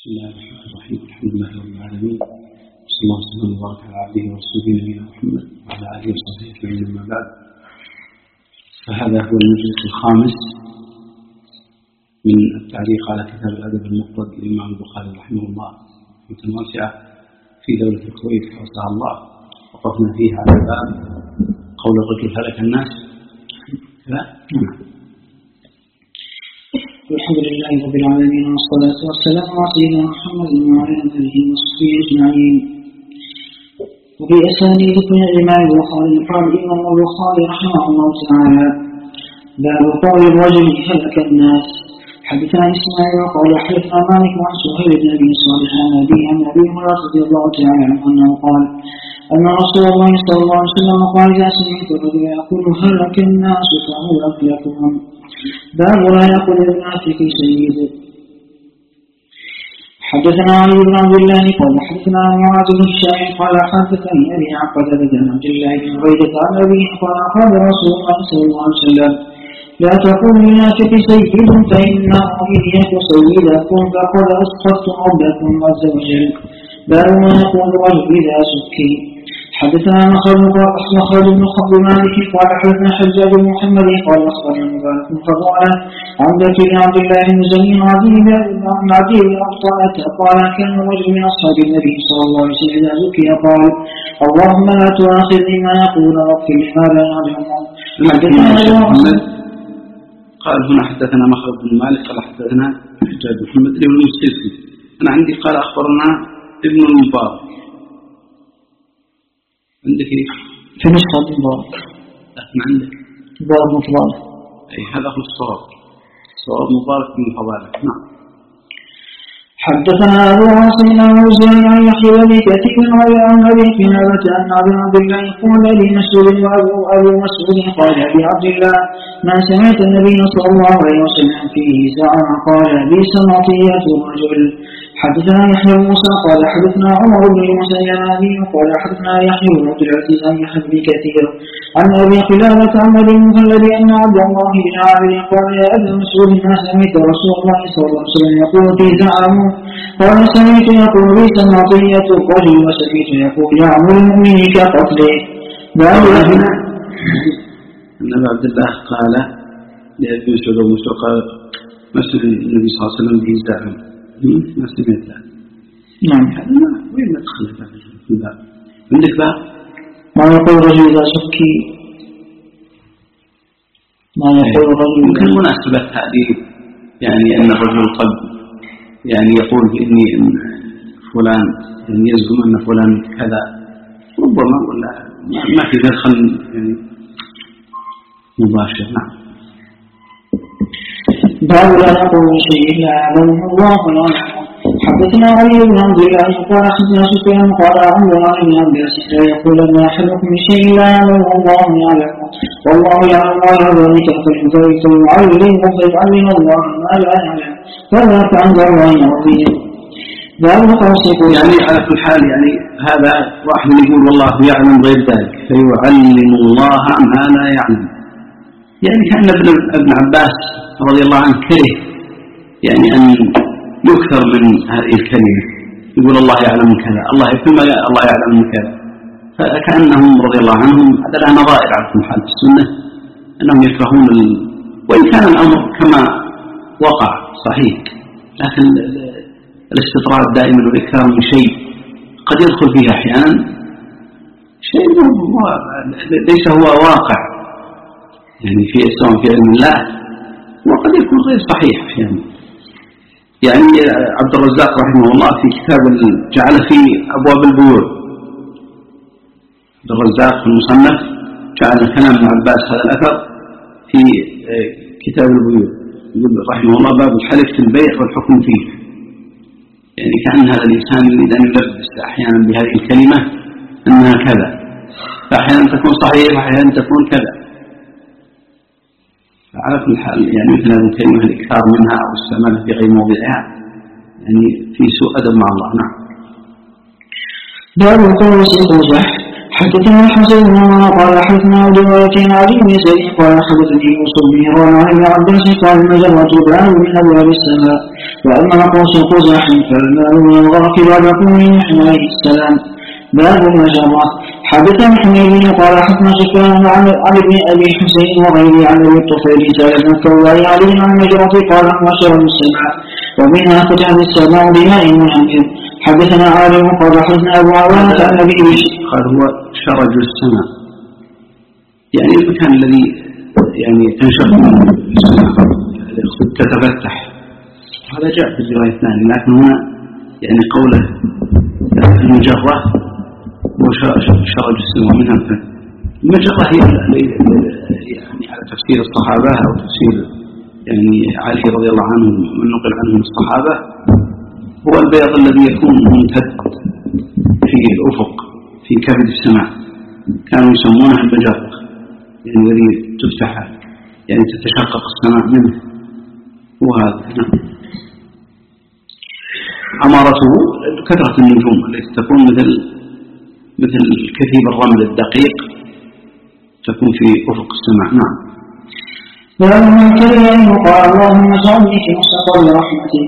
بسم الله الرحمن الرحيم. الحمد لله رب العالمين، صلى الله وسلم وبارك على عبده ورسوله نبينا محمد وعلى اله وصحبه اجمعين. اما بعد، فهذا هو المجلس الخامس من التعليق على كتاب الادب المفرد للامام البخاري رحمه الله، متوسعه في دوله الكويت حفظها الله. وقفنا فيها على باب قول الرجل هلك الناس. الحمد لله رب العالمين، والصلاة والسلام على سيدنا محمد وعلى آله وصحبه أجمعين. وفي أسانيد الإمام البخاري قال الإمام البخاري رحمه الله تعالى: باب قول الرجل هلك الناس. حدثنا إسماعيل قال حدثنا مالك عن سهيل بن أبي صالح عن أبي هريرة رضي الله تعالى عنه أنه قال أن رسول الله صلى الله عليه وسلم قال: إذا سمعت الرجل يقول هلك الناس فهو أهلكهم. باب لا يقول للنافق سيد. حدثنا علي بن عبد الله قال حدثنا معاذ بن هشام قال حدثني أبي عن قتادة بن عبد الله بن هريرة عن أبيه قال قال رسول الله صلى الله عليه وسلم: لا تقول للنافق سيد، فإنه إن يك سيدكم فقد أسقطت ربكم عز وجل. باب ما يقول الرجل إذا سكي. حدثنا مخلد بن خطب مالك قال حدثنا حجاج بن محمد قال أخبرنا مبارك بن فضالة عن ذكي بن عبد الله بن زمين عن عدي بن أبطالة قال: كان رجل من أصحاب النبي صلى الله عليه وسلم إذا ذكي قال: اللهم لا تؤاخذني ما يقول واغفر لما لا يعلمون. قال هنا حدثنا مخلد بن مالك قال حدثنا حجاج بن محمد بن المسلسل. أنا عندي قال أخبرنا ابن المبارك. عندك ايه؟ في نسخة مبارك. لكن عندك مبارك بن فضالة. أي هذا هو الصواب. صواب مبارك بن فضالة. نعم. حدثنا أبو عاصم الأوزاعي عن يحيى بن كثير عن أبي قلابة أن أبي عبد الله قال لي مسعود وأبو مسعود قال أبي عبد الله: ما سمعت النبي صلى الله عليه وسلم فيه زعم قال: بئس مطية الرجل. حدثنا يحيى بن موسى قال حدثنا عمر بن المسيب قال حدثنا يحيى بن عبد العزيز عن يحيى بن كثير عن أبي قلابة عن أبي المهلب أن عبد الله بن عامر قال: يا أبا مسعود، ما سمعت رسول الله صلى الله عليه وسلم يقول في زعمه؟ قال: سمعت يقول بئس مطية الرجل، وسمعت يقول يعمل المؤمن كقتله. أن أبا عبد الله قال لأبي مسعود قال: مسعود النبي صلى الله عليه وسلم به زعم. ما سمعت له. نعم. وين ما تدخل في الباب؟ عندك باب؟ ما يقول الرجل إذا سكي. ما يقول الرجل. يمكن مناسبة هذه، يعني أن الرجل قد يعني يقول بإني إن فلان يعني يزعم أن فلان كذا، ربما ولا ما في دخل يعني مباشر. نعم. باب لا يقول شيء إلا يعلمه الله ولا يعلم. حدثنا علي بن عبد الله قال حدثنا سفيان قال عن الله بن عباس لا يقول ما أحدكم بشيء لا يعلمه الله يعلمه، والله يعلم ما ذلك فيعلم الله ما لا يعلم، فذاك عند الله عظيم. باب قوسك. يعني على كل حال، يعني هذا واحد يقول والله يعلم غير ذلك فيعلم الله ما لا يعلم. يعني كأن ابن عباس رضي الله عنه كره يعني أن يكثر من هذه الكلمة، يقول الله يعلم كذا، الله يكون الله يعلم كذا، فكأنهم رضي الله عنهم هذا لها نظائر على كل حال في السنة، أنهم يكرهون وإن كان الأمر كما وقع صحيح، لكن الاستطراد دائما والإكثار من شيء قد يدخل فيه أحيانا شيء ليس هو واقع، يعني في سواء في علم الله، وقد يكون غير صحيح أحيانا. يعني عبد الرزاق رحمه الله في كتاب جعل في أبواب البيوع، عبد الرزاق في المصنف جعل كلام ابن عباس هذا الأثر في كتاب البيوع، يقول رحمه الله: باب الحلف في البيع والحكم فيه. يعني كأن هذا الإنسان يريد أن يلبس أحيانا بهذه الكلمة أنها كذا، فأحيانا تكون صحيح وأحيانا تكون كذا. على كل حال يعني مثل هذه الكلمة الإكثار منها أو استعمالها في غير موضعها يعني في سوء أدب مع الله. نعم. باب قوس قزح. حدثنا الحسين بن عمر قال حدثنا عبد الوارث عن علي بن سعيد قال حدثني يوسف بن هران عن ابن عباس قال المجرة باب من ابواب السماء واما قوس قزح فالماء من الغرق بعد قوم نوح عليه السلام. باب المجرة. حدثنا حميد قال حدثنا سفيان عن ابن ابي حسين وغيره عن ابي الطفيل سال بن الكوارث عليه عن المجرة قال وشر السماء ومنها فتحت السماء بماء منهمر. حدثنا عالم قال حدثنا ابو عوانة عن ابي قال هو شرج السماء يعني المكان الذي يعني تنشق السماء تتفتح. هذا جاء في الرواية الثانية لكن هنا يعني قوله المجرة وشرج السماء منها المجرة هي يعني على تفسير الصحابة أو تفسير يعني علي رضي الله عنه من نقل عنه الصحابة هو البياض الذي يكون ممتد في الأفق في كبد السماء كانوا يسمونها المجرة يعني الذي تفتح يعني تتشقق السماء منه وهذا أمارته كثرة النجوم التي تكون مثل كثيب الرمل الدقيق تكون في أفق السماء. نعم. ومن كره أن يقال اللهم اجعلني في مستقبل رحمتك.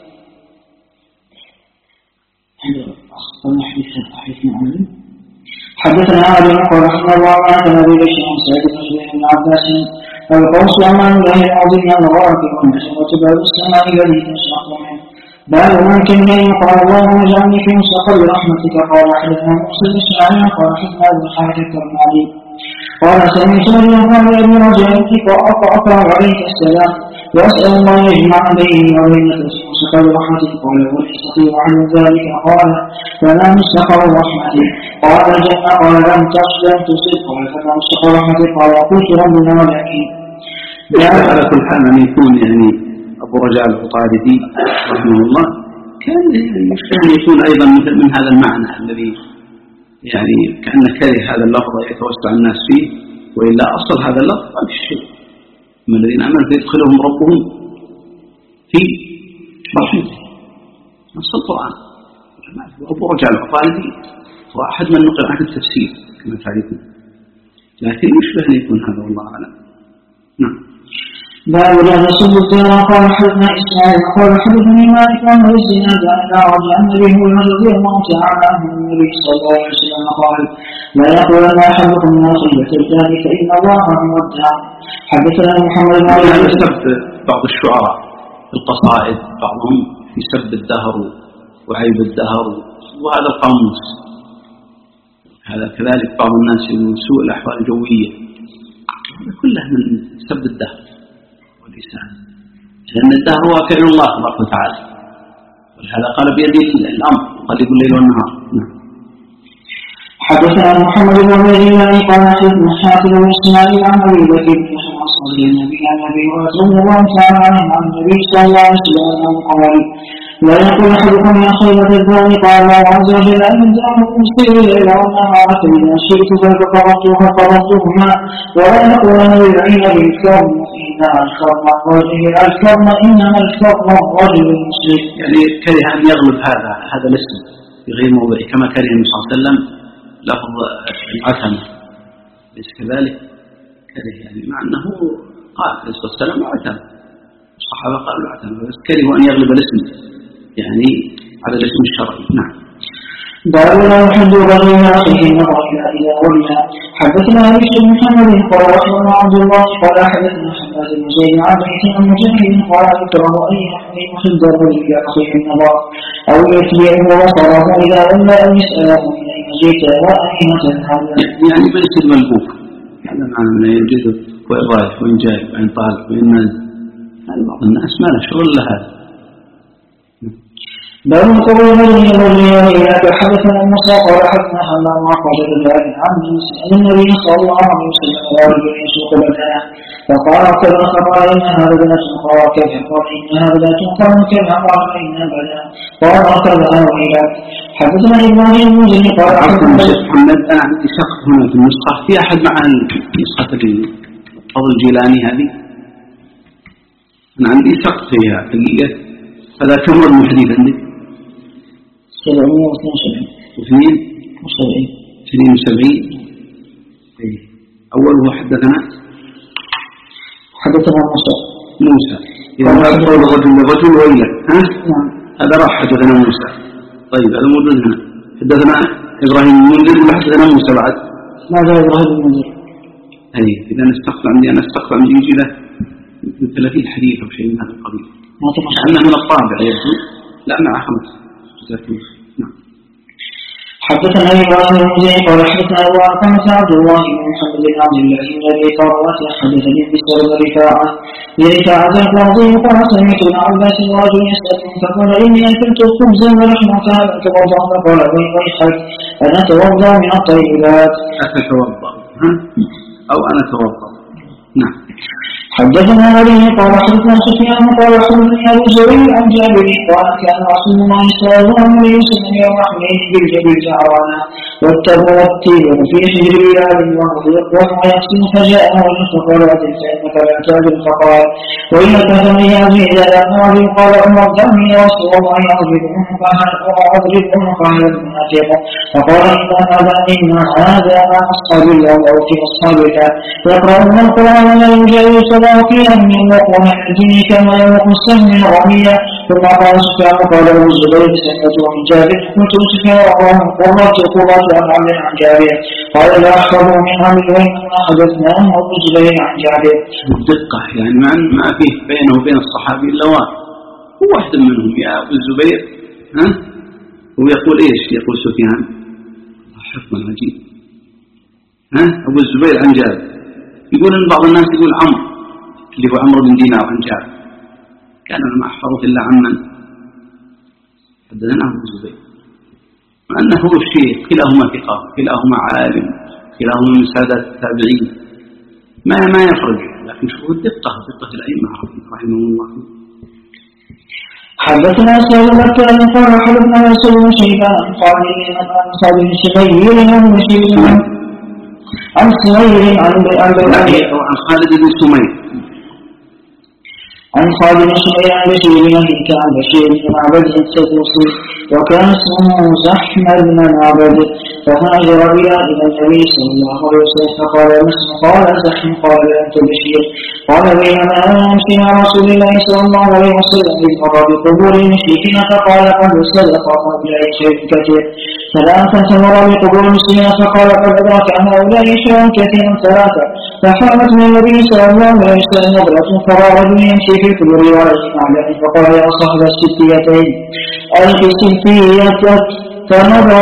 حدثنا علي قال رحمه الله عن ابي بشر عن سعيد بن جبير بن عباس القوس امان الله العظيم الغرق والنجمة باب السماء الذي تنشق منه. باب من كره أن يقال اللهم اجعلني في مستقبل رحمتك. قال حدثنا موسى بن اسماعيل قال حدثنا ابن حارث الكرماني قال سمعت رجلا قال لابن رجل اقرا عليك السلام واسال الله يجمع بيني وبينك في مستقبل رحمتك. قال ولا يستطيع عن ذلك. قال فما مستقبل رحمتك؟ قال الجنه. قال لم تصب. قال فما مستقبل رحمتك؟ قال قلت ربنا ولكن. على كل حال ان يكون يعني ابو رجاء العطاردي رحمه الله كان يشبه ان يكون ايضا من هذا المعنى الذي يعني كأن كره هذا اللفظ يتوسع الناس فيه وإلا أصل هذا اللفظ ما في شيء من الذين آمنوا فيدخلهم ربهم في رحمته نص القرآن. أبو رجاء العطاردي هو أحد من نقل عن التفسير كما تعرفون لكن يشبه أن يكون هذا والله أعلم. نعم. باب لا تصب الثانى. قال حدثنا اسماعيل قال حدثني مالك عن الزناد عن الاعرج عن ابي هريره رضي الله تعالى عنه النبي صلى الله عليه وسلم قال لا يقولن احدكم من خيبه الدار فان الله هو الدار. حدثنا محمد بن علي سب بعض الشعراء القصائد بعضهم في سب الدهر وعيب الدهر وهذا القاموس هذا كذلك بعض الناس من سوء الاحوال الجويه كلها من سب الدهر لأن الدهر هو فعل الله تبارك وتعالى ولهذا قال بيده الأمر يقلب الليل والنهار. حدثنا محمد بن عبد الله قال حدثنا حاتم بن اسماعيل عن ابي بكر بن حفص رضي الله تعالى عنه عن النبي صلى الله عليه وسلم قال لا يقول احدكم يا خيبة الدار. قال الله عز وجل ان الدار تمسك الليل والنهار فاذا شئت فقرضتهما ولا يقولن للعين بالكرم انما الكرم الرجل المسلم. يعني كره ان يغلب هذا الاسم في غير موضعه كما كره النبي صلى الله عليه وسلم لفظ العتمة ليس كذلك كره يعني مع انه قال عليه الصلاه والسلام عتمة الصحابه قالوا العتمة بس كرهوا ان يغلب الاسم يعني على الاسم الشرعي. نعم. باب لا يحد الرجل من اخيه النظر الى ولى. حدثنا ابي بن محمد قال رحمه عبد الله قال حدثنا حماد بن زيد عن بيت مجاهد قال يكره ان يحد الرجل الى اخيه النظر او يتبعه بصره اذا ولى ان يساله من اين جئت واين تذهب يعني ليس الملبوك هذا معنى من يوجد وين رايح وين جاي وين طالع وين نازل هذا بعض الناس ما له شغل لها. باب قول الذي يمر إليك. حدثنا موسى قال حدثنا حمام قال ذلك عن النبي صلى الله عليه وسلم قال يسوق بدنه فقال كذا فقال انها بدنه قال كذا قال انها بدنه قال كذا قال انها بدنه قال كذا وإليك. حدثنا ابراهيم بن زيد قال حدثنا محمد انا عندي شق هنا في النسخه في احد مع النسخه الفضل الجيلاني هذه انا عندي شق فيها حقيقه هذا كم رقم الحديث عندك؟ 772 واثنين 72. أوله حدثنا موسى. إذا ما قول الرجل ويلا هذا راح حدثنا موسى. طيب هذا موجود هنا. حدثنا إبراهيم المنذر ولا حدثنا موسى بعد؟ ماذا إبراهيم المنذر؟ أي إذا أنا استقطع من يجي له 30 حديث أو شيء من هذا القبيل. لأنه من الطابع يبدو. لا مع 5. نعم. حدثنا إبراهيم المنذر قال حدثنا أبو علقمة عبد الله بن محمد بن عبد الله بن أبي قرة حدثني بسر رفاعة القاضي قال سمعت ابن عباس رجل يسأل فقال إني أكلت خبزا ولحما فهل أتوضأ؟ فقال ويحك أنا أتوضأ من الطيبات. أتوضأ أو أنا أتوضأ. نعم. حدثنا علي قال حدثنا سفيان قال حدثني أبو زريع عن جابر قال كان رسول الله صلى الله عليه وسلم يوم حنين بالجبل جعرانا والتبوتي وفي حجر بلال وهو يقسم فجاءه فقال أدل فإنك لا تأذن فقال وإنك فمن يأذن إذا لا نعذب قال عمر دعني يا رسول الله أضرب عنقها المنافق فقال إن هذا مع أصحاب الله أو في أصحابك يقرأون القرآن لا يجاوز وقيل من يموقون الدين كما يموق السهم من الرمية. ثم قال سفيان قال ابو الزبير سمعته من جابر قلت سفيان الله قرات عن جابر قال لا احفظه من عمل وانما حدثناه ابو الزبير عن جابر. الدقة يعني ما فيه بينه وبين الصحابي الا هو واحد منهم يا ابو الزبير ويقول ايش؟ يقول سفيان حفظ عجيب ابو الزبير عن جابر. يقول ان بعض الناس يقول عمرو اللي هو عمرو بن دينار عن جابر كان ما أحفظه إلا عمن حدثنا أبو الزبير مع أنه هو الشيخ كلاهما ثقة كلاهما عالم كلاهما من سادة التابعين ما يخرج لكن شوفوا الدقة الأئمة رحمه الله. حدثنا سعيد بن مكة قال حدثنا يوسف بن شيبان عن خالد بن شبيب عن سمير عن خالد بن سمير عن خالد بن شبيب عن بشير بن أبيك عن بشير بن معبد السدوسي وكان اسمه زحم بن معبد فهاجر إلى النبي صلى الله عليه وسلم فقال مسلم قال زحم قال أنت بشير قال بينما أنا أمشي مع رسول الله صلى الله عليه وسلم بمر بقبور المشركين فقال قد صدق قبل شيء كثير ثلاثة مر بقبور المسلمين فقال قد أدرك هؤلاء شيئا كثيرا ثلاثة فحامت من النبي صلى الله عليه وسلم نظرة فرأى رجل يمشي في القبور وعليه معلم فقال يا صاحب الستيتين ألق سلفيتك فنظر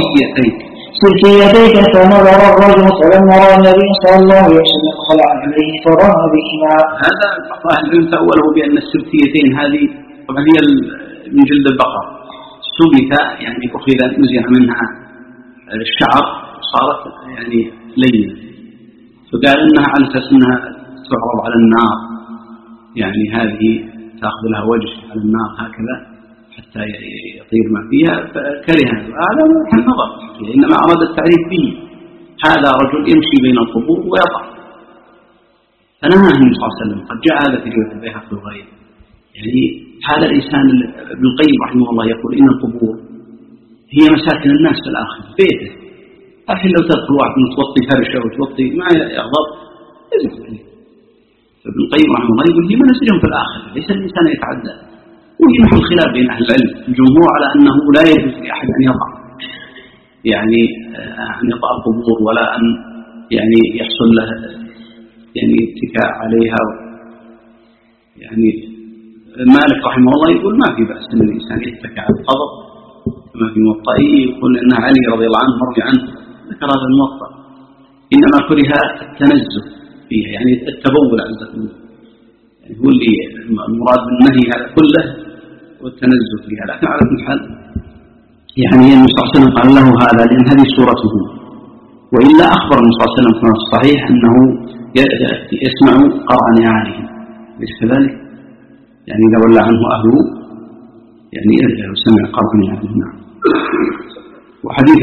الرجل فلما رأى النبي صلى الله عليه وسلم خلع عليه فرمى بهما. هذا بعض العلم تأوله بأن السلفيتين هذه طبعا هي من جلد البقر سبت يعني أخذ نزع منها الشعر صارت يعني لينة فقال إنها على أساس أنها تعرض على النار يعني هذه تأخذ لها وجه على النار هكذا حتى يطير ما فيها فكره هذا النظر إنما أراد التعريف به هذا رجل يمشي بين القبور ويضع فنهاه النبي صلى الله عليه وسلم قد جاء هذا في رواية البيهقي وغيره يعني هذا الإنسان ابن القيم رحمه الله يقول إن القبور هي مساكن الناس في الآخر بيته الحين لو تدخل واحد وتوطي فرشه وتوطي ما يغضب يزعل عليه فابن القيم رحمه الله يقول هي منازلهم في الآخر ليس الإنسان يتعدى وهي محل خلاف بين أهل العلم الجمهور على أنه لا يجوز لأحد أن يضع يعني أن يضع القبور ولا أن يعني يحصل له يعني اتكاء عليها يعني مالك رحمه الله يقول ما في بأس أن الإنسان يتكى على القبر كما في موطئه يقول أن علي رضي الله عنه مرضي عنه ذكر هذا الموطأ إنما كره التنزه فيها يعني التبول عزة الله يعني هو اللي المراد بالنهي هذا كله والتنزه فيها لكن على كل حال يعني النبي صلى الله عليه وسلم قال له هذا لأن هذه صورته وإلا أخبر النبي صلى الله عليه وسلم في الصحيح أنه يسمع قرع نعالهم ليس كذلك يعني إذا ولى عنه أهله يعني سمع قرع نعالهم نعم. وحديث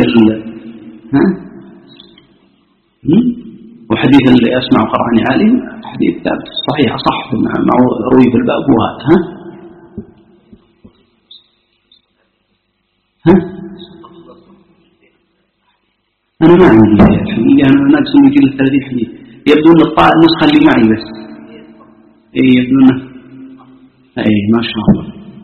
وحديث اللي يسمع قرع نعالهم حديث ثابت صحيح صح ما روي في الباب وهذا أنا ما عندي الحقيقة، أنا ناقص من كل التاريخ دي. يبدو أن النسخة اللي معي بس. إيه يبدو أنه إيه ما شاء الله.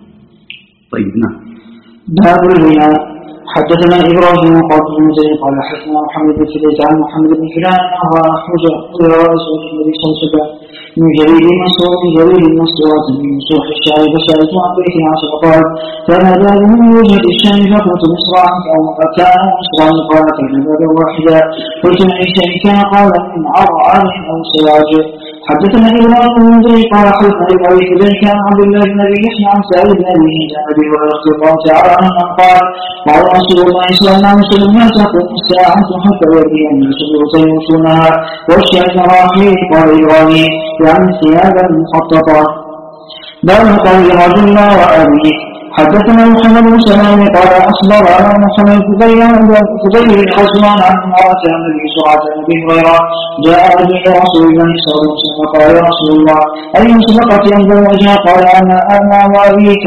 طيب نعم. باب الرياء. حدثنا إبراهيم قال بن زيد قال حدثنا محمد بن سليمان عن محمد بن هلال وأخرج رسول النبي صلى الله عليه وسلم من جرير مسروق من مسروح الشاي فسألت عن بيت عشر قال كان باب من وجهة الشام فقلت مصرعا أو كان مصرعا قال كان بابا واحدا قلت من أي شيء كان قال من عرعر أو سراج. حدثنا إبراهيم بن زيد قال حدثنا إبراهيم بن زيد عن عبد الله بن أبي يحيى عن سعيد بن أبي عن أبي هريرة رضي الله تعالى عنه قال قال رسول الله صلى الله عليه وسلم لا تقوم الساعة حتى يأتي الناس يوصونها والشعب راحل. قال إبراهيم يعني ثيابا مخططة. باب قول رجل لا وأبيه. حدثنا محمد بن سلام قال أخبر على محمد فضيل الحسنان عن امرأة النبي صلى الله عليه وسلم جاء رجل رسول الله صلى الله عليه وسلم وقال يا رسول الله أي صدقة ينظر وجهه؟ قال أنا وأبيك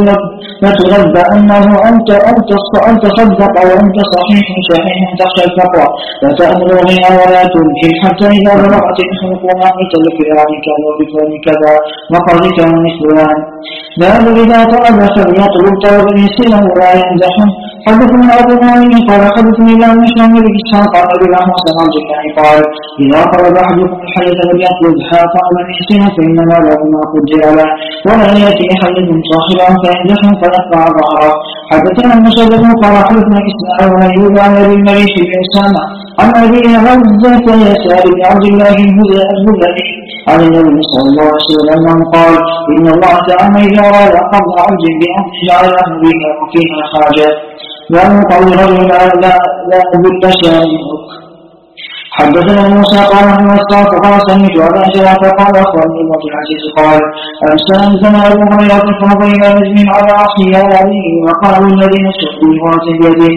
لتنبأ أنه أنت صدق وأنت صحيح تخشى الفقر لا تأمر غنى ولا تنكر حتى إذا بلغت الحلقوم قلت لفلان كذا ولفلان كذا وقال كان فلان. باب إذا طلب فليطلب طلبا يسيرا ولا يمزحه. حدثنا أبو معين قال حدثني لا مشان بن إسحاق قال أبي الأحوص عن الجكاني قال إذا طلب أحدكم الحياة فليطلب طلبا يسيرا فإنما له ما قدر له ولا يأتي أحدكم صاحبا فيمزحه فيقطع ظهره. حدثنا المسدد قال حدثنا إسماعيل وأيوب عن أبي المليك بن أسامة عن أبي غزة يسار بن عبد الله الهذلي عن النبي صلى الله عليه وسلم قال إن الله تعالى إذا أراد قبض عبد بأمر جعل له بها وفيها حاجة. وأن قول رجل لا أبد شانئك. حدثنا موسى قال عن مساق قال سمعت على جاء فقال أخبرني ابن العزيز قال أرسلنا أبو هريرة فمضى إلى نجم على أخيه وأبيه وقالوا الذين استخدموا واتي بيده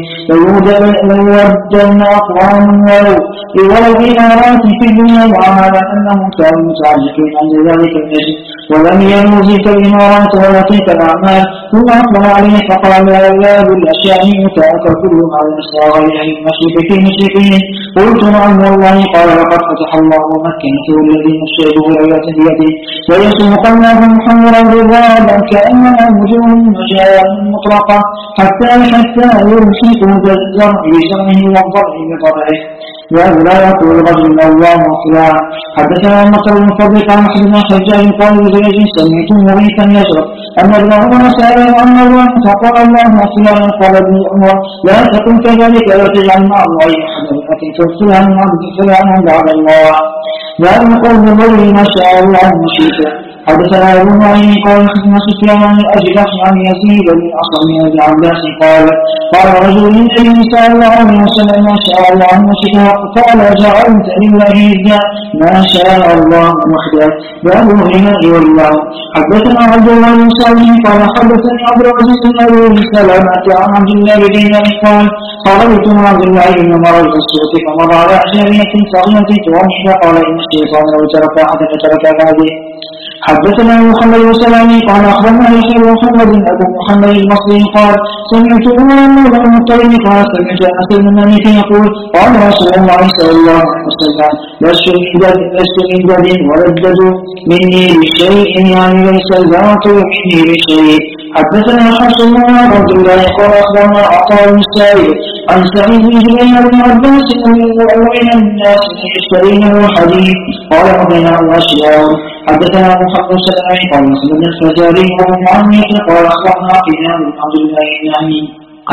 ليودن أقوام ولو إمارات في الدنيا وعمل أنهم كانوا متعلقين عند ذلك النجم ولم ينوزي كالإمارات ولا تلك الأعمال. ثم أقبل عليه فقال لا بالأشياء متأكل كلهم على الإسراء غير المشرك في مشركين. قلت نعم والله. قال لقد فتح الله ومكنته الذي نشهده الآيات بيده ويسوقناهم حمرا رضابا كأنما وجوه مجال مطلقة حتى يلحقوا بالزرع بزرعه والضرع بضرعه. ولا يقول رجل الله وفلان. حدثنا مصر بن فضل قال حدثنا حجاج قال لزوج سمعت مغيثا يشرب أن ابن عمر سأله عن الله فقال الله وفلان. قال ابن عمر لا تكن كذلك لا تجعل مع الله أحدا لكن تغفلها من عبد فلان بعد الله. لا نقول الرجل ما شاء الله مشيئا. حدثنا ابو معين قال حدثنا سفيان عن الأجلح عن يزيد بن أصم بن عباس قال رجل من أجل صلى الله عليه وسلم ما شاء الله مشيئا. قال جعلت لله إذا ما شاء الله وحده. باب الغناء والله. حدثنا عبد الله بن صالح قال حدثني عبد العزيز بن أبي سلمة عن عبد الله بن دينار قال خرجت مع عبد الله بن مرض السوق فمضى على أجنبية صغيرة توحد قال إن الشيطان لو ترك أحدا فترك هذه. حدثنا محمد بن سلام قال أخبرنا يحيى بن محمد أبو محمد المصري قال سمعت عمر بن المطلب قال سمعت أنس بن مالك يقول قال رسول الله صلى الله عليه وسلم لست من بد وردد مني بشيء يعني ليس الباطل مني بشيء. حدثنا حفص بن عبد الله قال أخبرنا عطاء بن السائب عن سعيد بن جبير بن عباس ومن الناس يشترين الحديث قال وبينه أشياء. حدثنا محمد بن سلام قال مسلم الفزاري وابن معمر قال أخبرنا قيام بن عبد الله بن عمين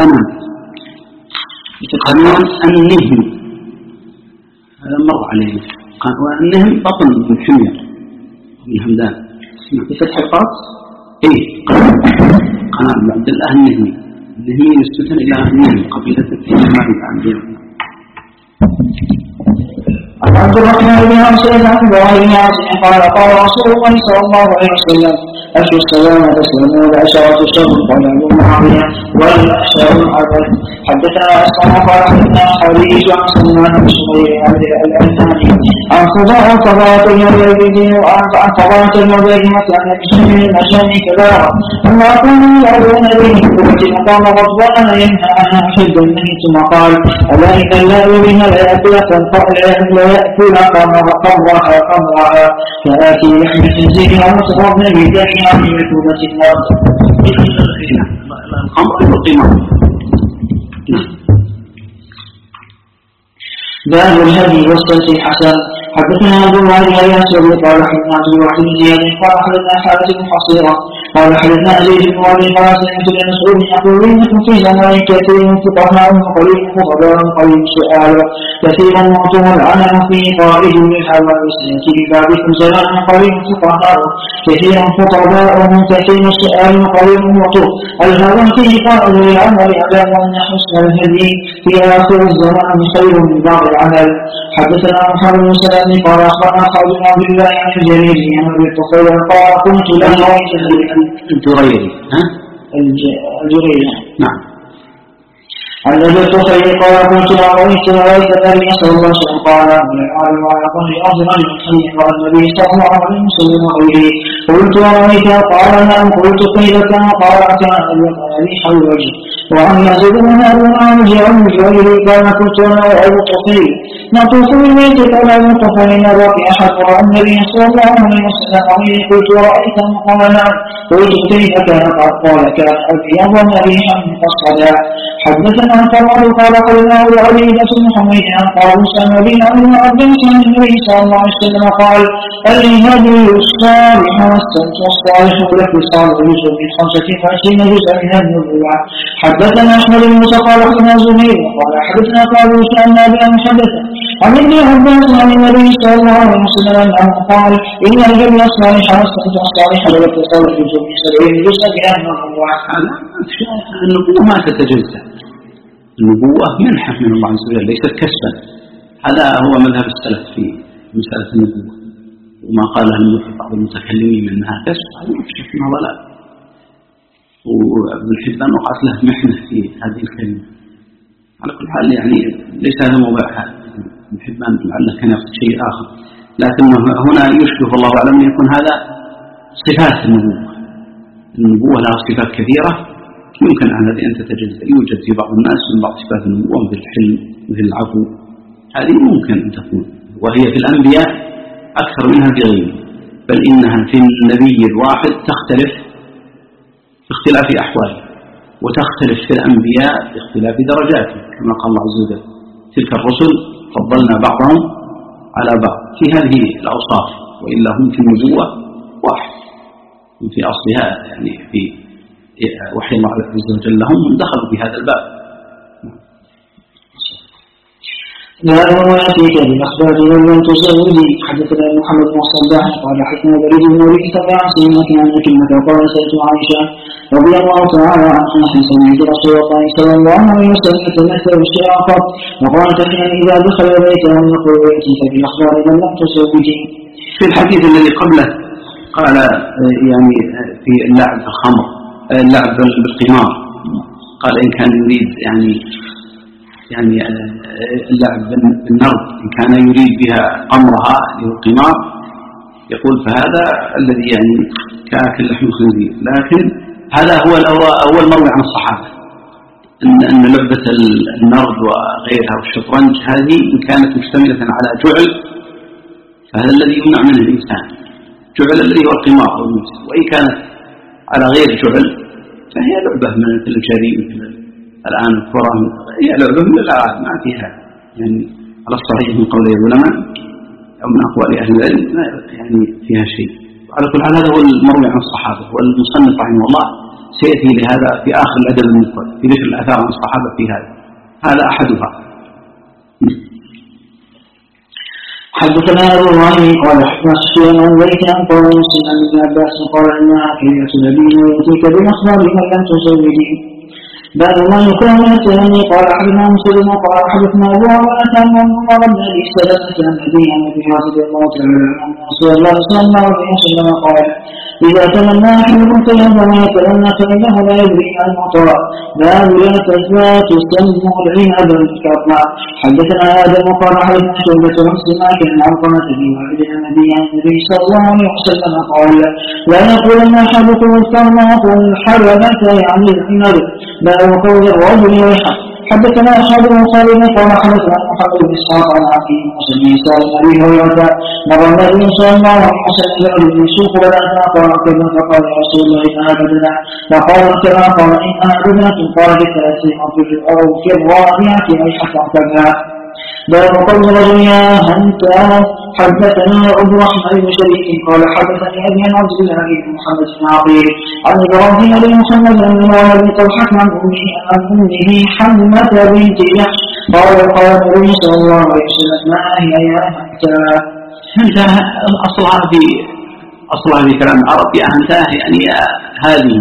قانون النهم هذا مر عليه. والنهم بطن بن حمير بن حمدان بفتح القاف إيه قناة بن عبد الله النهمي نسبة إلى النهم قبيلة النهم عن دين. عبد الرحمن بن عاصم عن ابراهيم بن عاصم قال قال رسول الله صلى الله عليه وسلم أشهر السلام تسلم والأشرة الشر قال أبو معاوية والأشهر العبد. حدثنا أسلم قال حدثنا خليج عن سلمان بن سمير الألماني عن فضاءة المبين وعن فضاءة المبين وكان بسمير المشاني كبارا أما كانوا يعلون به بقوة مقام غضبان ينهى عنها أحد منه ثم قال ألا إن الله بها لا يأكل قمرها فآتي لحم خنزير ومتغضن بدمها في مكونة النار. الخمر والقمار. باب الهدي والسلف الحسن. حدثنا عبد الله بن ياسر قال حدثنا عبد الواحد بن زياد قال حدثنا حارث بن حصيرة قال حدثنا زيد بن ابي قال سمعت بن مسعود يقول انكم في زمان كثير فقهاء وقليل خطباء وقليل سؤال كثير معطوه العلم فيه قائد للهوى وسياتي ببابكم زمان قليل فقهاء كثير خطباء كثير سؤال وقليل معطوه الهوى فيه قائد للعمل على ان حسن الهدي في اخر الزمان خير من بعض العمل. حدثنا محمد بن سلام قال اخبرنا خالد بن عبد الله عن الجليل عن ابي الطفيل قال كنت له الجريري نعم عن ابي الطفيل قال كنت له رأيت النبي صلى الله عليه وسلم قال والعالم على ظهر الارض رجل حي قال النبي صلى الله عليه وسلم غيره قلت ورأيت قال نعم قلت كيف كان قال كان ريح الوجه وعن يزيد بن ابي عامر عن الجريري قال كنت انا وابو الطفيل نطوف بالبيت قال ابو الطفيل نراك احد راى النبي صلى الله عليه وسلم غيري قلت ورأيته قال نعم قلت كيف كان قال كان ابيض مريحا مقصدا. حدثنا فراد قال قلنا وعبيدة بن حميد قال اسامه بن عبد عباس عن النبي صلى الله عليه وسلم قال الهدي الصالح والسلف الصالح والاقتصاد جزء من 25 جزءا من النبوة. حدثنا احمد بن موسى قال حدثنا زهير قال حدثنا قابوس عن نافع حدث عن ابن عباس عن النبي صلى الله عليه وسلم انه قال ان الهدي الصالح والسلف الصالح والاقتصاد جزء من 70 جزءا من النبوة. النبوة ما تتجزأ، النبوة منحة من الله عز وجل ليست كسبا. هذا هو مذهب السلف في مسألة النبوة، وما قاله بعض المتكلمين انها كسب هذا يكشف انها ضلال. وابن حبان وقعت له محنة في هذه الكلمة. على كل حال يعني ليس هذا موضوع ابن حبان لعله كان يقصد شيء آخر، لكنه هنا يشبه الله أعلم أن يكون هذا صفات النبوة. النبوة لها صفات كثيرة يمكن أن هذه أن تتجزأ. يوجد في بعض الناس من بعض صفات النبوة مثل الحلم مثل العفو، هذه ممكن أن تكون، وهي في الأنبياء أكثر منها في غيره، بل إنها في النبي الواحد تختلف في اختلاف أحواله، وتختلف في الأنبياء باختلاف درجاته كما قال الله عز وجل تلك الرسل فضلنا بعضهم على بعض في هذه الأوصاف، وإلا هم في النبوة واحد في أصلها، يعني في وحي الله عز وجل لهم دخلوا في هذا الباب. لا يأتيك بأخبار من تزودي. حدثنا محمد بن صباح قال حدثنا بريد بن وليد تبع سيدنا كان كلمة قال سألت عائشة رضي الله تعالى عنها حين سمعت رسول الله صلى الله عليه وسلم يتمثل الشيء قط وقالت حين إذا دخل بيته يقول يأتيك بأخبار من لم تزودي. في الحديث الذي قبله قال يعني في اللعب بالخمر اللعب بالقمار، قال إن كان يريد يعني اللعب بالنرد إن كان يريد بها أمرها للقمار يقول فهذا الذي يعني كأكل لحم الخنزير. لكن هذا هو أول مروي عن الصحابة أن لعبة النرد وغيرها والشطرنج هذه إن كانت مشتملة على جعل فهذا الذي يمنع منه الإنسان، جعل الذي هو القمار أو المسك. وإن كانت على غير جعل فهي لعبة مثل الجري مثل الآن الكرة هي لعبة من الألعاب ما فيها يعني على الصحيح من قول العلماء أو من أقوال أهل العلم يعني فيها شيء. وعلى كل حال هذا هو المروي عن الصحابة، والمصنف رحمه الله سيأتي لهذا في آخر الأدب المفرد في ذكر الآثار عن الصحابة في هذا أحدها. حدثنا أبو الرحيم قال حدثنا سفيان عن زيد عن قول مسلم عن ابن عباس قال إنها كلمة نبي ويأتيك بالأخبار من لم تزودي. باب ما يكون من التهني. قال حدثنا مسلم قال حدثنا ابو عوانة عن عمر بن ابي سلمة عن ابي رضي الله تعالى عنه رسول الله صلى الله عليه وسلم قال: اذا تمنى احدكم فيهما يتمنى فانه لا يدري عن المطر. باب لا تسموا العنب بالكرمة. حدثنا ادم قال حدثنا شعبة عن سماك عن علقمة بن وائل عن النبي صلى الله عليه وسلم قال: لا يقولن احدكم الكرمة الحرمة يعني العنب. باب قول الرجل ويحك. حدثنا أصحاب البخاري قال حدثنا محمد بن إسحاق عن عقيل بن موسى بن أبي هريرة مر النبي صلى الله عليه وسلم برجل يسوق بدنة قال كذا فقال يا رسول الله إنها بدنة فقال كذا قال إنها بدنة قال بالثلاثين أو في الرابعة ويحك كذا. باب قول الرجل يا أنت. حدثنا عبد الرحمن بن شريك قال حدثني ابي عن عبد الله بن محمد بن عقيل عن ابراهيم بن محمد بن موالى بن طلحه عن امه حمه بنت جحش قال النبي صلى الله عليه وسلم: ما هي يا أنت اصلها في كلام العرب يا أنت يعني هذه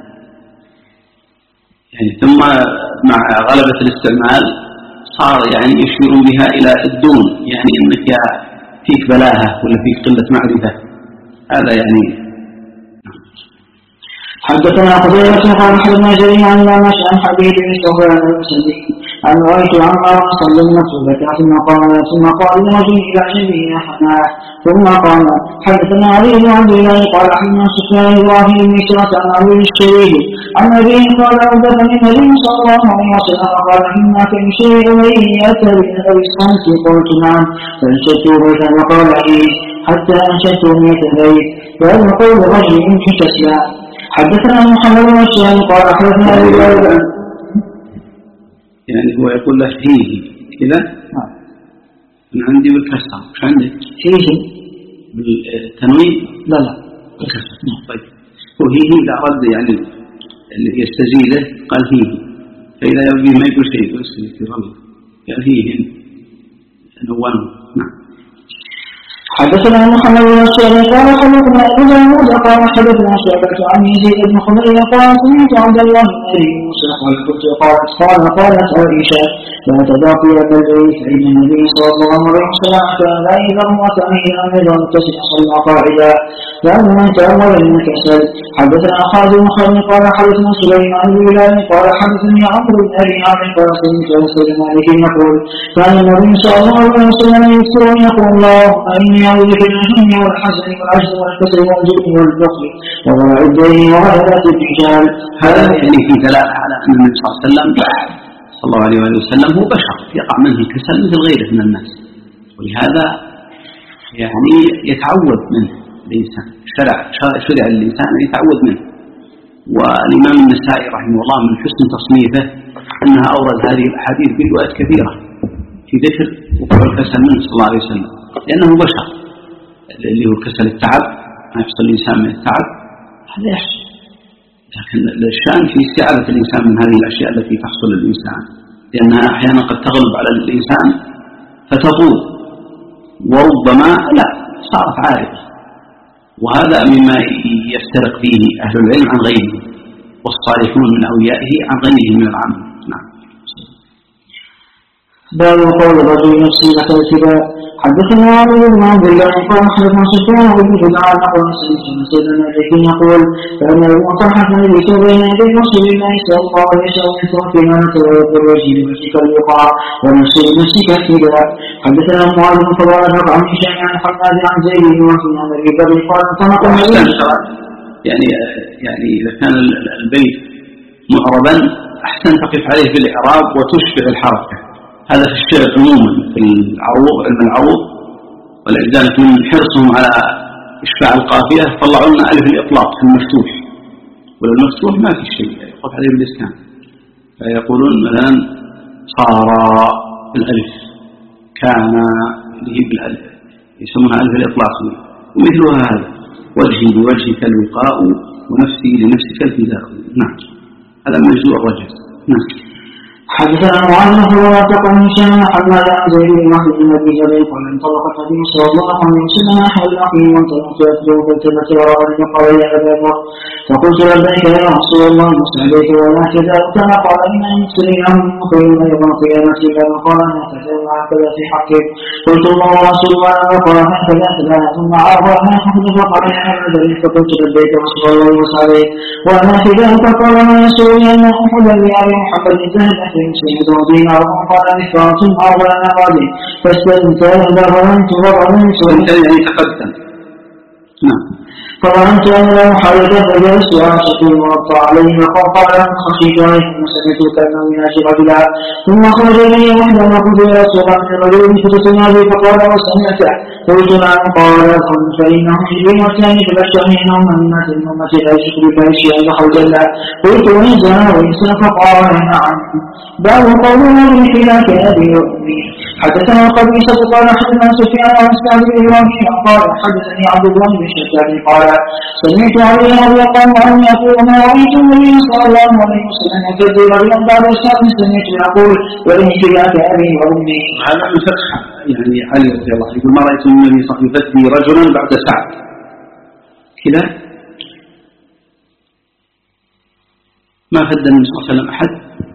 يعني، ثم مع غلبة الاستعمال صار يعني يشيرون بها إلى الدون، يعني أنك فيك بلاهة ولا فيك قلة معرفة، هذا يعني. حدثنا قتيبة قال حدثنا جرير عن معمر عن حبيب بن سفيان المسلمي عن رأيت عمار صلى المكتوبة ثم قال لرجل إلى جنبه حناه ثم قال: حدثنا علي بن عبد الله قال حدثنا سفيان إبراهيم بن سعد عن أبي الشريف عن أبيه قال: حدثني النبي صلى الله عليه وسلم قال: إنك يشير إليك بالصمت. قلت: نعم. فانشدت بيتا وقال لي حتى أنشدت 100 بيت. وهو قول رجل يمشي تسلا. حدثنا محمد بن الشام قال حدثنا ابي داود يعني هو يقول له فيه كذا من عندي بالكسر. مش عندك فيه بالتنوين؟ لا بالكسر. طيب هو هي إذا أرد يعني اللي يستزيده قال فيه، فإذا يبي ما يقول شيء يقول في غلط قال فيه نوانه. نعم. حدثنا محمد بن الشام قال حدثنا ابو داود قال حدثنا شعبة عن يزيد بن خضير قال: سمعت عبد الله بن ابي موسى قالت عائشة: لا تضاف يد البيت فإن النبي صلى الله عليه وسلم كان إذا رأتني أمرا تسع صلى قاعدا لأنه من تأول من كسل. حدثنا خالد بن خالد قال حدثنا سليمان بن بلال قال حدثني عمرو بن أبي عامر قال: سمعت أنس بن مالك يقول: كان النبي صلى الله عليه وسلم يذكر يقول: اللهم إني أعوذ بك من الهم والحزن والعجز والكسل والجبن والبخل وضلع الدين وغلبة الرجال. هذا يعني في دلالة على أن النبي صلى الله عليه وسلم هو بشر يقع منه الكسل مثل غيره من الناس، ولهذا يعني يتعود منه الإنسان. شرع الإنسان أن يتعود منه. والإمام النسائي رحمه الله من حسن تصنيفه أنها أورد هذه الأحاديث بروايات كثيرة في ذكر وقوع الكسل منه صلى الله عليه وسلم، لأنه بشر. اللي هو الكسل التعب، ما يحصل الإنسان من التعب هذا يحصل، لكن الشأن في استعادة الإنسان من هذه الأشياء التي تحصل للإنسان، لأنها أحيانا قد تغلب على الإنسان فتطول، وربما لا صارت عارضة. وهذا مما يفترق فيه أهل العلم عن غيره، والصالحون من أوليائه عن غيره من العامة. نعم. باب قول الرجل نفسي لكالسباء. حدثنا علي بن عبد الله قال حدثنا سفيان بن جدعان قال: سمعت سيدنا الذي يقول: كان ابو طلحه يجلس بين يدي رسول الله صلى الله عليه وسلم في مالك ويقول: وجهي بوجهك الوقاع ونفسي بنفسك السباء. حدثنا معاذ بن فضالة عن هشام عن حماد عن زيد بن وهب عن ابي بكر قال: انطلق يعني اذا كان البيت معربا احسن تقف عليه بالاعراب وتشبع الحركه. هذا في الشعر عموما، في العروض، علم العروض، ولذلك من حرصهم على إشباع القافية طلعوا لنا ألف الإطلاق في المفتوح، والمفتوح ما في شيء يقف عليه بالإسكان، فيقولون مثلا صار بالألف، كان به بالألف، يسمونها ألف الإطلاق. ومثلها هذا: وجهي بوجهك الوقاء ونفسي لنفسك الفداء. نعم، هذا مجزوع الرجل. نعم. حدثنا معاذ ولا تقل هشام حماد عن زيد بن محمد بن ابي جرير قال انطلق النبي صلى الله عليه وسلم نحو الاخير وانطلقت اتلو فالتفت وراني قال يا ابا بكر فقلت لبيك يا رسول الله مسعديك ولا كذا كما قال ان يسري عنه خير يوم القيامه كما قال انا كذا هكذا في حقك قلت الله ورسوله قال هكذا كذا ثم عرف ما حفظ فقال يا ابا ذريك فقلت لبيك رسول الله مسعديك وانا كذا فقال ما يسرني ان احد لابي محمد ذهب سيد دينار قال بفرس أولا نقاضي فاستنتهى ظهرنت وانت يعني تقدم. نعم. فظننت أنه حدث فجلست وأنشط ووضع عليه فقال خشيت عليه وسمعت كأنه يناشي رجلا ثم خرج إلي وحده وقلت يا رسول الله من الرجل فتسمعني فقال وسمعته قلت نعم قال ادخل فإنه حجين والثاني فبشرني أنه من الناس الأمة لا يشرك بالله شيئا دخل جلا قلت وإن زنا وإن سرق قال نعم باب قولنا بخلاف أبي وأمي. حدثنا قبيصة قال حدثنا سفيان عن سعد بن إبراهيم قال حدثني عبد الله بن شداد قال سمعت علي رضي الله عنه يقول ما رأيت النبي صلى الله عليه وسلم يكذب رجلا بعد سعد سمعت يقول وإن خلاف أبي وأمي. هذا من فتح يعني علي رضي الله عنه يقول ما رأيت النبي صلى الله عليه وسلم يكذب رجلا بعد سعد كذا ما فد النبي صلى الله عليه وسلم أحد.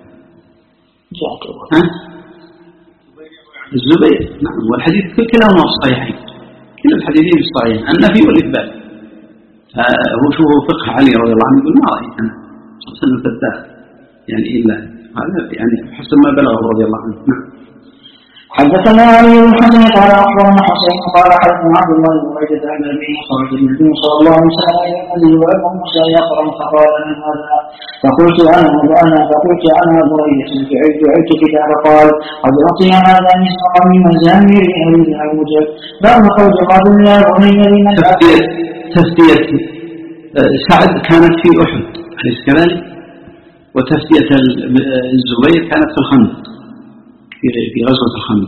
الزبير. نعم. والحديث كلاهما في الصحيحين كلا الحديثين في الصحيحين النفي والإثبات. فهو شوف فقه علي رضي الله عنه يقول ما رأيت أنا صلى الله عليه وسلم فتاه يعني إلا هذا يعني حسب ما بلغه رضي الله عنه. نعم. حدثنا علي بن حسن قال اخبرنا حسين قال حدثنا عبد الله بن عبيد عن ابي خرج النبي صلى الله عليه وسلم الى المسجد وابو موسى يقرا فقال من هذا فقلت انا فقلت انا بريده جعلت كتاب قال قد اعطي هذا مسحقا من مزامير ابي الوجه باب قول قادم يا بني لمن تفتيه سعد كانت في احد اليس كذلك وتفتيه الزبير كانت في الخندق في غزوة الخندق.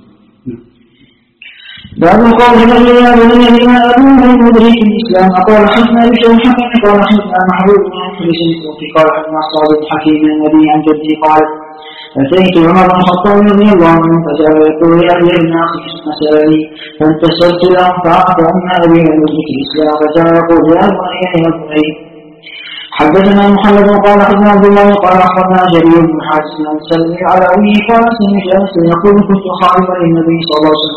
باب قول الذي يا بني لما أبوه مدرك الإسلام قال حدثنا بشر حكيم قال حدثنا محبوب بن حفص الكوفي قال حدثنا صاد بن حكيم النبي عن جدي قال أتيت عمر بن الخطاب رضي الله عنه فجعل يقول يا ابن ابن أخي مسألني فانتسبت له فعرف أن أبي مدرك الإسلام فجعل يقول يا بني يا بني. حدثنا محمد قال حدثنا عبد الله قال اخبرنا جرير بن حازم عن سلمي على ابيه قال سمعت انس يقول كنت خادما للنبي صلى الله عليه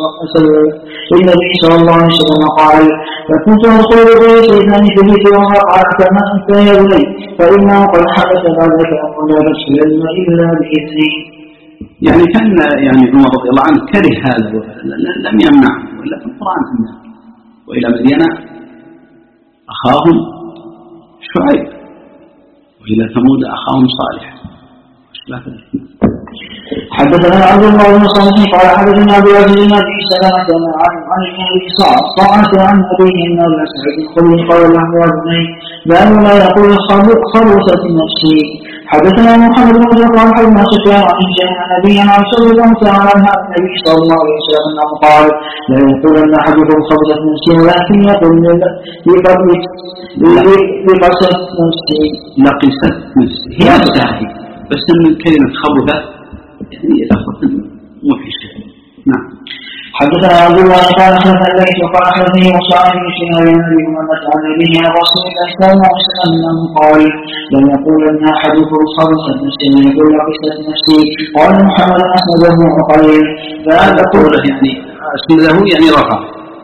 وسلم قال فكنت ادخل بيت اذن في بيت قال كما انت يا بني فانه قد حدث ذلك ان لا تدخلن الا باذني. يعني كان يعني عمر رضي الله عنه كره هذا لم يمنعه ولا في القران والى مدينه اخاهم شعيب وإلى ثمود أخاهم صالح. حدثنا عبد الله بن صالح قال حدثنا أبو عزيز بن أبي سلمة عن النبي صعد عن أبيه أن أبا سعيد الخدري قال له يا بني بأن لا يقول خلوصة نفسي. حدثنا محمد بن جعفر حدثنا سفيان عن هشام عن أبيه عن رسول الله تعالى عن النبي صلى الله عليه وسلم أنه قال لا يقولن أحدكم خلوصة نفسي ولكن يقول لقست نفسي. لقست نفسي هي الساهي بس أن كلمة خبثة يعني لفظة موحشة. نعم. حدثنا عبد الله قال حدثنا الليث وقال حدثني وصاحب بن شهاب عن ابي محمد عن ابيه عن رسول الله صلى الله عليه وسلم انه قال لن يقولن احدكم خبثت نفسي من يقول لقست نفسي. قال محمد اسنده وقليل فهذا قوله يعني اسنده يعني رفع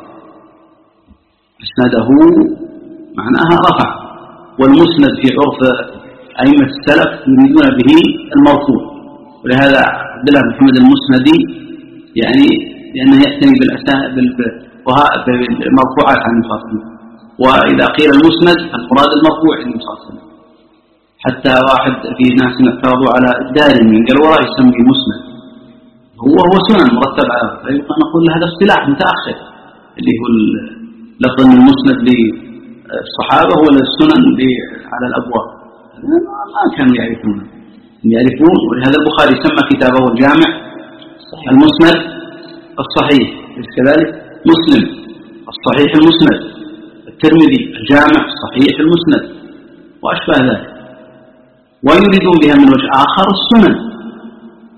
اسنده معناها رفع والمسند في عرف أئمة السلف يريدون به المرفوع ولهذا عبد الله بن محمد المسندي يعني لأنه يأتي بالمرفوعات عن الفاصل وإذا قيل المسند فالمراد المرفوع عن الفاصل حتى واحد في ناس اعترضوا على الدارمي قال وراء يسمي مسند هو سنن مرتب على فيبقى نقول هذا اصطلاح متأخر اللي هو لفظ المسند للصحابة ولا السنن على الأبواب ما كانوا يعرفون ولهذا البخاري سمى كتابه الجامع المسند الصحيح كذلك مسلم الصحيح المسند الترمذي الجامع الصحيح المسند وأشبه ذلك ويريدون بها من وجه آخر السنن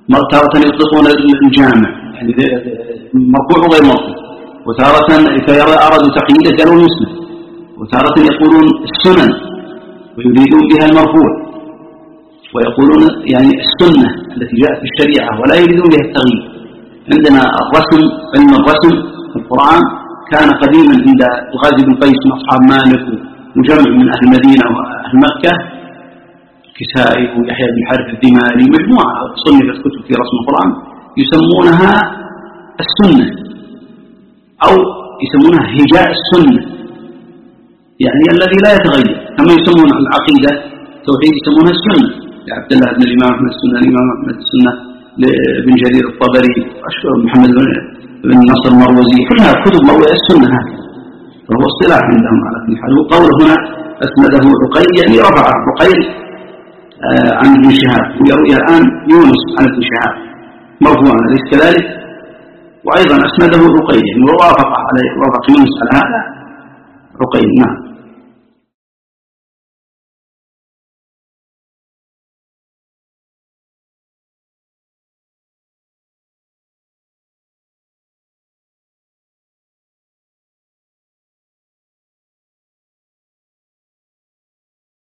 تارة يطلقون الجامع يعني مرفوع وغير مرفوع، وتارة إذا أرادوا تقييده قالوا المسند، وتارة يقولون السنن ويريدون بها المرفوع، ويقولون يعني السنة التي جاءت في الشريعة ولا يريدون بها التغيير. عندنا الرسم، علم الرسم في القرآن كان قديما عند الغازي بن قيس من أصحاب مالك ومجمع من أهل المدينة وأهل مكة، كسائي ويحيى بن الحارث الدماري، مجموعة صنفت كتب في رسم القرآن يسمونها السنة أو يسمونها هجاء السنة، يعني الذي لا يتغير، كما يسمون العقيدة توحيد يسمونها السنة، لعبد الله بن الإمام أحمد السنة، الإمام أحمد السنة لابن جرير الطبري، محمد بن نصر المروزي، كلها كتب موضوع السنة هكذا، فهو اصطلاح عندهم على كل حال. وقوله هنا أسنده عقيل يعني رفع عقيل عن ابن شهاب، ويروي الآن يونس عن ابن شهاب مرفوعا، أليس كذلك؟ وأيضا أسنده عقيل يعني ووافق عليه، وافق يونس على هذا عقيل. نعم.